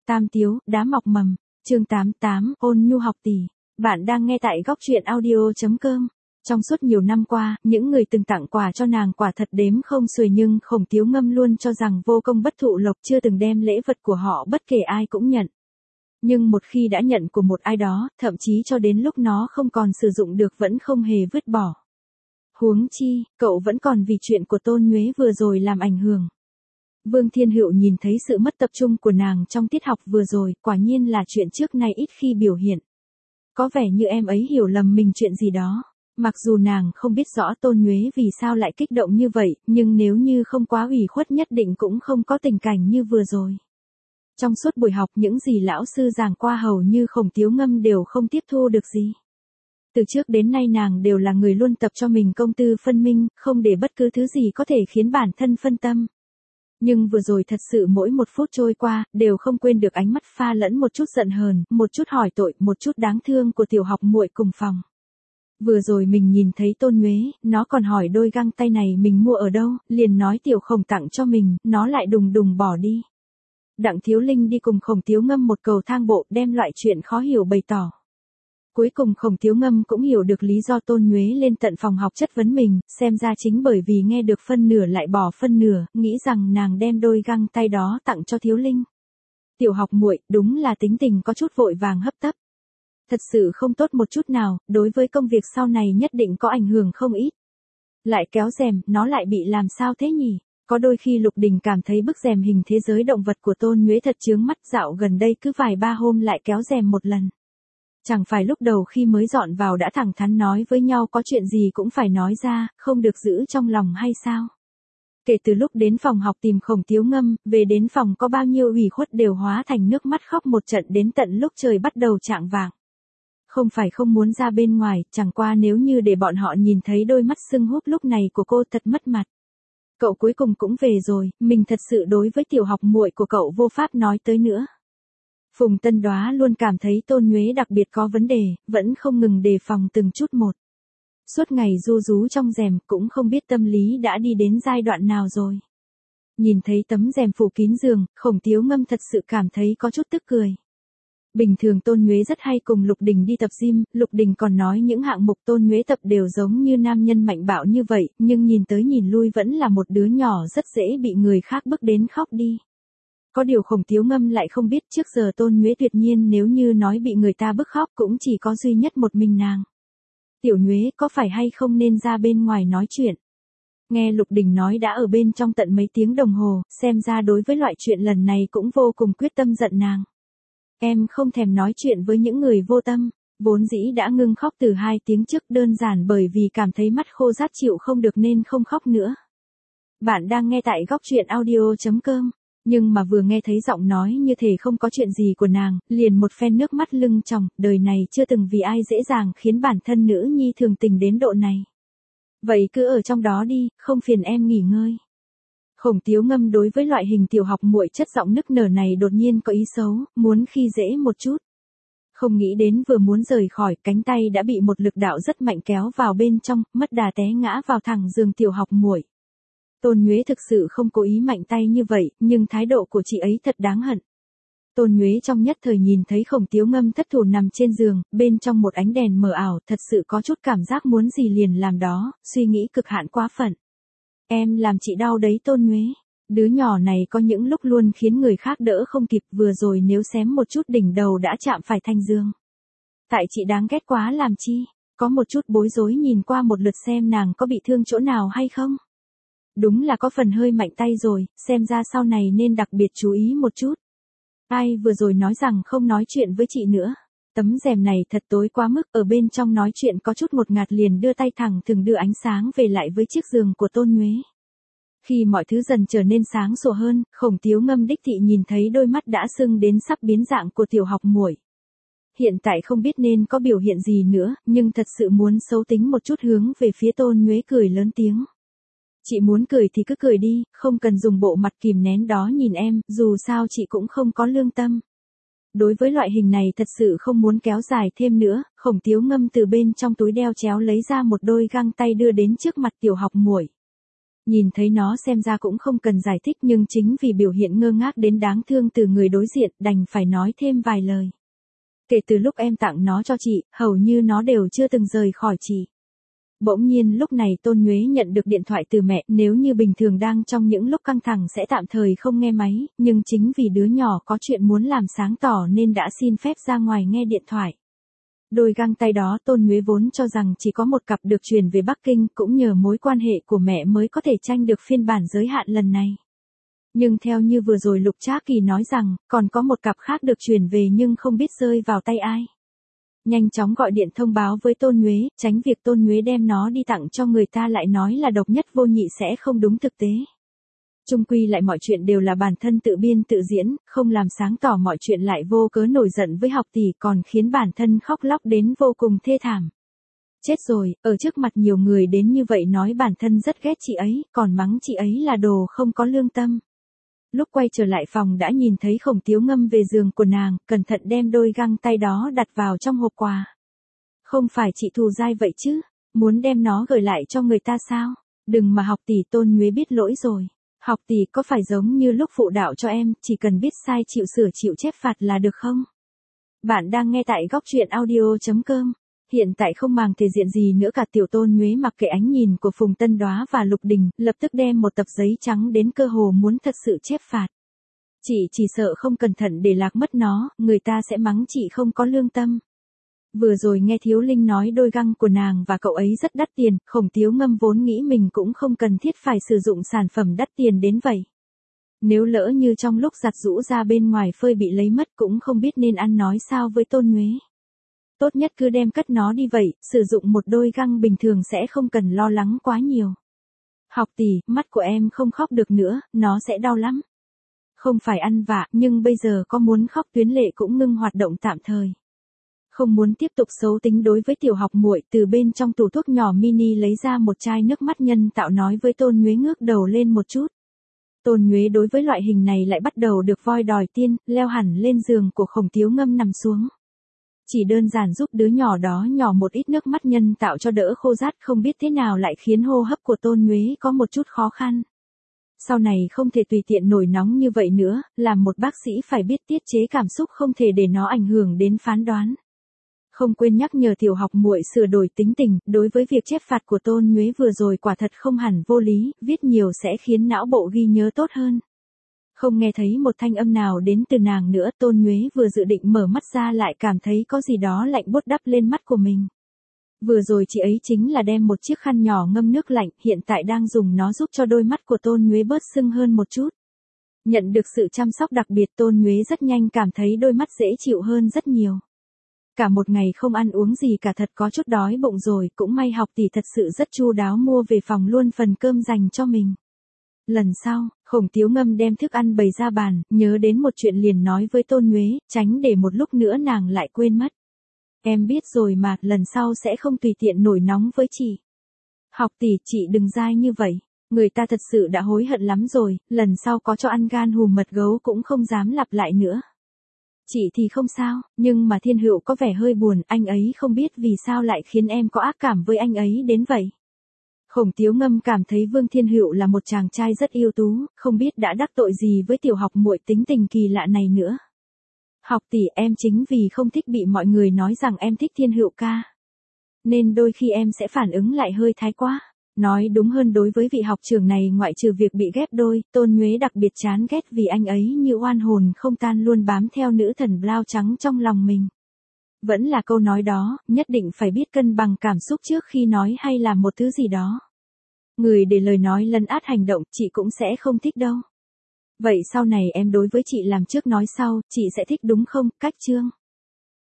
Tam Tiếu, đá mọc mầm, chương 88, ôn nhu học tỷ. Bạn đang nghe tại góc truyện audio.com. Trong suốt nhiều năm qua, những người từng tặng quà cho nàng quả thật đếm không xuể, nhưng Khổng Tiếu Ngâm luôn cho rằng vô công bất thụ lộc, chưa từng đem lễ vật của họ bất kể ai cũng nhận. Nhưng một khi đã nhận của một ai đó, thậm chí cho đến lúc nó không còn sử dụng được vẫn không hề vứt bỏ. Huống chi, cậu vẫn còn vì chuyện của Tôn Nhuế vừa rồi làm ảnh hưởng. Vương Thiên Hựu nhìn thấy sự mất tập trung của nàng trong tiết học vừa rồi, quả nhiên là chuyện trước nay ít khi biểu hiện. Có vẻ như em ấy hiểu lầm mình chuyện gì đó. Mặc dù nàng không biết rõ Tôn Nhuế vì sao lại kích động như vậy, nhưng nếu như không quá ủy khuất nhất định cũng không có tình cảnh như vừa rồi. Trong suốt buổi học, những gì lão sư giảng qua hầu như Khổng Tiếu Ngâm đều không tiếp thu được gì. Từ trước đến nay nàng đều là người luôn tập cho mình công tư phân minh, không để bất cứ thứ gì có thể khiến bản thân phân tâm. Nhưng vừa rồi thật sự mỗi một phút trôi qua, đều không quên được ánh mắt pha lẫn một chút giận hờn, một chút hỏi tội, một chút đáng thương của tiểu học muội cùng phòng. Vừa rồi mình nhìn thấy Tôn Nhuế, nó còn hỏi đôi găng tay này mình mua ở đâu, liền nói tiểu Khổng tặng cho mình, nó lại đùng đùng bỏ đi. Đặng Thiếu Linh đi cùng Khổng Tiếu Ngâm một cầu thang bộ, đem loại chuyện khó hiểu bày tỏ. Cuối cùng Khổng Tiếu Ngâm cũng hiểu được lý do Tôn Nhuế lên tận phòng học chất vấn mình, xem ra chính bởi vì nghe được phân nửa lại bỏ phân nửa, nghĩ rằng nàng đem đôi găng tay đó tặng cho Thiếu Linh. Tiểu học muội, đúng là tính tình có chút vội vàng hấp tấp. Thật sự không tốt một chút nào, đối với công việc sau này nhất định có ảnh hưởng không ít. Lại kéo rèm, nó lại bị làm sao thế nhỉ? Có đôi khi Lục Đình cảm thấy bức rèm hình thế giới động vật của Tôn Nhuế thật chướng mắt, dạo gần đây cứ vài ba hôm lại kéo rèm một lần. Chẳng phải lúc đầu khi mới dọn vào đã thẳng thắn nói với nhau có chuyện gì cũng phải nói ra, không được giữ trong lòng hay sao? Kể từ lúc đến phòng học tìm Khổng Tiếu Ngâm, về đến phòng có bao nhiêu ủy khuất đều hóa thành nước mắt khóc một trận đến tận lúc trời bắt đầu chạng vạng. Không phải không muốn ra bên ngoài, chẳng qua nếu như để bọn họ nhìn thấy đôi mắt sưng húp lúc này của cô thật mất mặt. Cậu cuối cùng cũng về rồi, mình thật sự đối với tiểu học muội của cậu vô pháp nói tới nữa. Phùng Tân Đoá luôn cảm thấy Tôn Nhuế đặc biệt có vấn đề, vẫn không ngừng đề phòng từng chút một. Suốt ngày ru rú trong rèm, cũng không biết tâm lý đã đi đến giai đoạn nào rồi. Nhìn thấy tấm rèm phủ kín giường, Khổng Tiếu Ngâm thật sự cảm thấy có chút tức cười. Bình thường Tôn Nhuế rất hay cùng Lục Đình đi tập gym, Lục Đình còn nói những hạng mục Tôn Nhuế tập đều giống như nam nhân mạnh bạo như vậy, nhưng nhìn tới nhìn lui vẫn là một đứa nhỏ rất dễ bị người khác bức đến khóc đi. Có điều Khổng Tiếu Ngâm lại không biết trước giờ Tôn Nhuế tuyệt nhiên nếu như nói bị người ta bức khóc cũng chỉ có duy nhất một mình nàng. Tiểu Nhuế có phải hay không nên ra bên ngoài nói chuyện? Nghe Lục Đình nói đã ở bên trong tận mấy tiếng đồng hồ, xem ra đối với loại chuyện lần này cũng vô cùng quyết tâm giận nàng. Em không thèm nói chuyện với những người vô tâm, vốn dĩ đã ngưng khóc từ 2 tiếng trước đơn giản bởi vì cảm thấy mắt khô rát chịu không được nên không khóc nữa. Bạn đang nghe tại góc truyện audio.com. Nhưng mà vừa nghe thấy giọng nói như thể không có chuyện gì của nàng, liền một phen nước mắt lưng tròng, đời này chưa từng vì ai dễ dàng khiến bản thân nữ nhi thường tình đến độ này. Vậy cứ ở trong đó đi, không phiền em nghỉ ngơi. Khổng Tiếu Ngâm đối với loại hình tiểu học muội chất giọng nức nở này đột nhiên có ý xấu, muốn khi dễ một chút. Không nghĩ đến vừa muốn rời khỏi, cánh tay đã bị một lực đạo rất mạnh kéo vào bên trong, mất đà té ngã vào thẳng giường tiểu học muội. Tôn Nhuế thực sự không cố ý mạnh tay như vậy, nhưng thái độ của chị ấy thật đáng hận. Tôn Nhuế trong nhất thời nhìn thấy Khổng Tiếu Ngâm thất thủ nằm trên giường, bên trong một ánh đèn mờ ảo, thật sự có chút cảm giác muốn gì liền làm đó, suy nghĩ cực hạn quá phận. Em làm chị đau đấy Tôn Nhuế. Đứa nhỏ này có những lúc luôn khiến người khác đỡ không kịp, vừa rồi nếu xém một chút đỉnh đầu đã chạm phải thành giường. Tại chị đáng ghét quá làm chi, có một chút bối rối nhìn qua một lượt xem nàng có bị thương chỗ nào hay không. Đúng là có phần hơi mạnh tay rồi, xem ra sau này nên đặc biệt chú ý một chút. Ai vừa rồi nói rằng không nói chuyện với chị nữa. Tấm rèm này thật tối quá mức, ở bên trong nói chuyện có chút một ngạt liền đưa tay thẳng thường đưa ánh sáng về lại với chiếc giường của Tôn Nhuế. Khi mọi thứ dần trở nên sáng sủa hơn, Khổng Tiếu Ngâm đích thị nhìn thấy đôi mắt đã sưng đến sắp biến dạng của tiểu học muội. Hiện tại không biết nên có biểu hiện gì nữa, nhưng thật sự muốn xấu tính một chút hướng về phía Tôn Nhuế cười lớn tiếng. Chị muốn cười thì cứ cười đi, không cần dùng bộ mặt kìm nén đó nhìn em, dù sao chị cũng không có lương tâm. Đối với loại hình này thật sự không muốn kéo dài thêm nữa, Khổng Tiếu Ngâm từ bên trong túi đeo chéo lấy ra một đôi găng tay đưa đến trước mặt tiểu học muội. Nhìn thấy nó xem ra cũng không cần giải thích nhưng chính vì biểu hiện ngơ ngác đến đáng thương từ người đối diện đành phải nói thêm vài lời. Kể từ lúc em tặng nó cho chị, hầu như nó đều chưa từng rời khỏi chị. Bỗng nhiên lúc này Tôn Nhuế nhận được điện thoại từ mẹ, nếu như bình thường đang trong những lúc căng thẳng sẽ tạm thời không nghe máy, nhưng chính vì đứa nhỏ có chuyện muốn làm sáng tỏ nên đã xin phép ra ngoài nghe điện thoại. Đôi găng tay đó Tôn Nhuế vốn cho rằng chỉ có một cặp được chuyển về Bắc Kinh, cũng nhờ mối quan hệ của mẹ mới có thể tranh được phiên bản giới hạn lần này. Nhưng theo như vừa rồi Lục Trác Kỳ nói rằng, còn có một cặp khác được chuyển về nhưng không biết rơi vào tay ai. Nhanh chóng gọi điện thông báo với Tôn Nhuế, tránh việc Tôn Nhuế đem nó đi tặng cho người ta lại nói là độc nhất vô nhị sẽ không đúng thực tế. Chung quy lại mọi chuyện đều là bản thân tự biên tự diễn, không làm sáng tỏ mọi chuyện lại vô cớ nổi giận với học tỷ còn khiến bản thân khóc lóc đến vô cùng thê thảm. Chết rồi, ở trước mặt nhiều người đến như vậy nói bản thân rất ghét chị ấy, còn mắng chị ấy là đồ không có lương tâm. Lúc quay trở lại phòng đã nhìn thấy Khổng Tiếu Ngâm về giường của nàng, cẩn thận đem đôi găng tay đó đặt vào trong hộp quà. Không phải chị thù dai vậy chứ, muốn đem nó gửi lại cho người ta sao? Đừng mà học tỷ. Tôn Nhuế biết lỗi rồi. Học tỷ có phải giống như lúc phụ đạo cho em, chỉ cần biết sai chịu sửa chịu chép phạt là được không? Bạn đang nghe tại góc truyện audio.com. Hiện tại không màng thể diện gì nữa cả, tiểu Tôn Nhuế mặc kệ ánh nhìn của Phùng Tân Đoá và Lục Đình, lập tức đem một tập giấy trắng đến cơ hồ muốn thật sự chép phạt. Chị chỉ sợ không cẩn thận để lạc mất nó, người ta sẽ mắng chị không có lương tâm. Vừa rồi nghe Thiếu Linh nói đôi găng của nàng và cậu ấy rất đắt tiền, Khổng Tiếu Ngâm vốn nghĩ mình cũng không cần thiết phải sử dụng sản phẩm đắt tiền đến vậy. Nếu lỡ như trong lúc giặt giũ ra bên ngoài phơi bị lấy mất cũng không biết nên ăn nói sao với Tôn Nhuế. Tốt nhất cứ đem cất nó đi vậy, sử dụng một đôi găng bình thường sẽ không cần lo lắng quá nhiều. Học tỷ, mắt của em không khóc được nữa, nó sẽ đau lắm. Không phải ăn vạ, nhưng bây giờ có muốn khóc tuyến lệ cũng ngưng hoạt động tạm thời. Không muốn tiếp tục xấu tính đối với tiểu học muội, từ bên trong tủ thuốc nhỏ mini lấy ra một chai nước mắt nhân tạo nói với Tôn Nhuế ngước đầu lên một chút. Tôn Nhuế đối với loại hình này lại bắt đầu được voi đòi tiên, leo hẳn lên giường của Khổng Tiếu Ngâm nằm xuống. Chỉ đơn giản giúp đứa nhỏ đó nhỏ một ít nước mắt nhân tạo cho đỡ khô rát, không biết thế nào lại khiến hô hấp của Tôn Nhuế có một chút khó khăn. Sau này không thể tùy tiện nổi nóng như vậy nữa, làm một bác sĩ phải biết tiết chế cảm xúc, không thể để nó ảnh hưởng đến phán đoán. Không quên nhắc nhở tiểu học muội sửa đổi tính tình, đối với việc chép phạt của Tôn Nhuế vừa rồi quả thật không hẳn vô lý, viết nhiều sẽ khiến não bộ ghi nhớ tốt hơn. Không nghe thấy một thanh âm nào đến từ nàng nữa, Tôn Nhuế vừa dự định mở mắt ra lại cảm thấy có gì đó lạnh buốt đắp lên mắt của mình. Vừa rồi chị ấy chính là đem một chiếc khăn nhỏ ngâm nước lạnh, hiện tại đang dùng nó giúp cho đôi mắt của Tôn Nhuế bớt sưng hơn một chút. Nhận được sự chăm sóc đặc biệt, Tôn Nhuế rất nhanh cảm thấy đôi mắt dễ chịu hơn rất nhiều. Cả một ngày không ăn uống gì cả, thật có chút đói bụng rồi, cũng may học tỷ thật sự rất chu đáo mua về phòng luôn phần cơm dành cho mình. Lần sau, Khổng Tiếu Ngâm đem thức ăn bày ra bàn, nhớ đến một chuyện liền nói với Tôn Nhuế, tránh để một lúc nữa nàng lại quên mất. Em biết rồi mà, lần sau sẽ không tùy tiện nổi nóng với chị. Học tỷ, chị đừng dai như vậy. Người ta thật sự đã hối hận lắm rồi, lần sau có cho ăn gan hùm mật gấu cũng không dám lặp lại nữa. Chị thì không sao, nhưng mà Thiên Hữu có vẻ hơi buồn, anh ấy không biết vì sao lại khiến em có ác cảm với anh ấy đến vậy. Khổng Tiếu Ngâm cảm thấy Vương Thiên Hữu là một chàng trai rất ưu tú, không biết đã đắc tội gì với tiểu học muội tính tình kỳ lạ này nữa. Học tỷ, em chính vì không thích bị mọi người nói rằng em thích Thiên Hữu ca, nên đôi khi em sẽ phản ứng lại hơi thái quá. Nói đúng hơn, đối với vị học trưởng này ngoại trừ việc bị ghép đôi, Tôn Nhuế đặc biệt chán ghét vì anh ấy như oan hồn không tan luôn bám theo nữ thần blau trắng trong lòng mình. Vẫn là câu nói đó, nhất định phải biết cân bằng cảm xúc trước khi nói hay làm một thứ gì đó. Người để lời nói lấn át hành động, chị cũng sẽ không thích đâu. Vậy sau này em đối với chị làm trước nói sau, chị sẽ thích đúng không, Cách Trương?